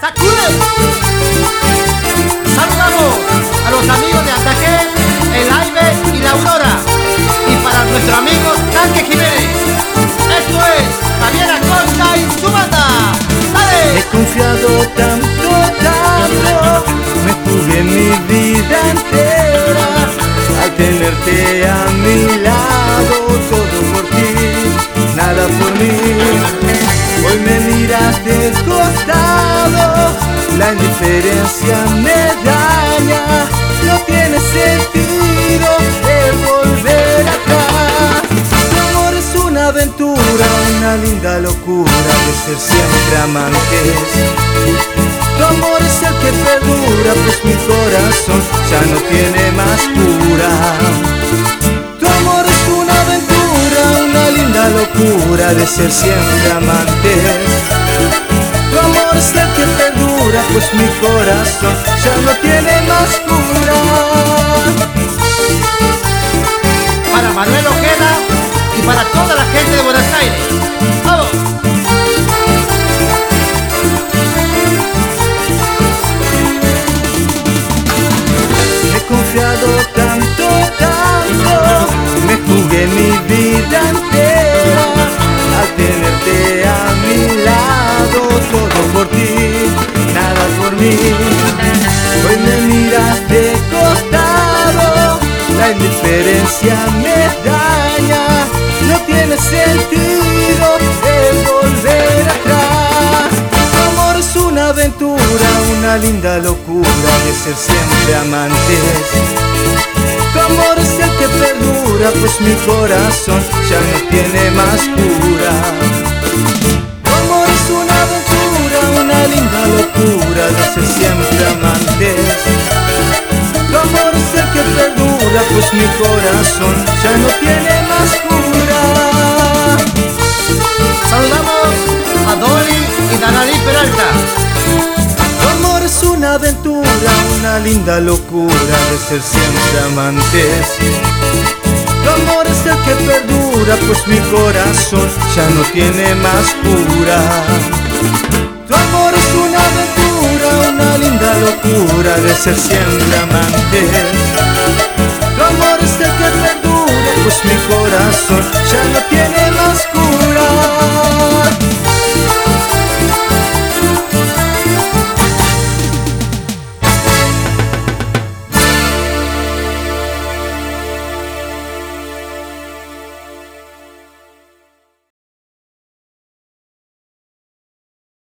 ¡Sacude! Saludamos a los amigos de Ataquén, el Aibe y la Aurora. Y para nuestro amigo Tanque Jiménez. Esto es Javier Acosta y su banda. ¡Dale! He confiado tanto, me jugué mi vida entera al tenerte a mi lado, todo por ti, nada por mí. Hoy me miras de costado, la indiferencia me daña, no tiene sentido el volver atrás. Tu amor es una aventura, una linda locura de ser siempre amantes. Tu amor es el que perdura, pues mi corazón ya no tiene más cura. Tu amor es una aventura, una linda locura de ser siempre amantes. Tu amor es el que perdura, pues mi corazón ya no tiene más cura. Para Manuel Ojeda y para toda la gente de Buenos Aires. ¡Vamos! He confiado tanto, me jugué mi vida entera al tenerte a mi lado, todo por ti, nada por mí. Hoy me miras de costado, la indiferencia me daña, no tiene sentido el volver atrás. Tu amor es una aventura, una linda locura de ser siempre amantes. Tu amor es el que perdura, pues mi corazón ya no tiene más cura. Tu amor es una aventura, una linda locura de ser siempre amantes. Tu amor es el que perdura, pues mi corazón ya no tiene más cura. Saludamos a Dolly y Danalí Peralta. Tu amor es una aventura, una linda locura de ser siempre amantes. Tu amor es el que perdura, pues mi corazón ya no tiene más cura. Tu amor es una aventura, una linda locura de ser siempre amantes. Tu amor es el que perdura, pues mi corazón ya no tiene más cura.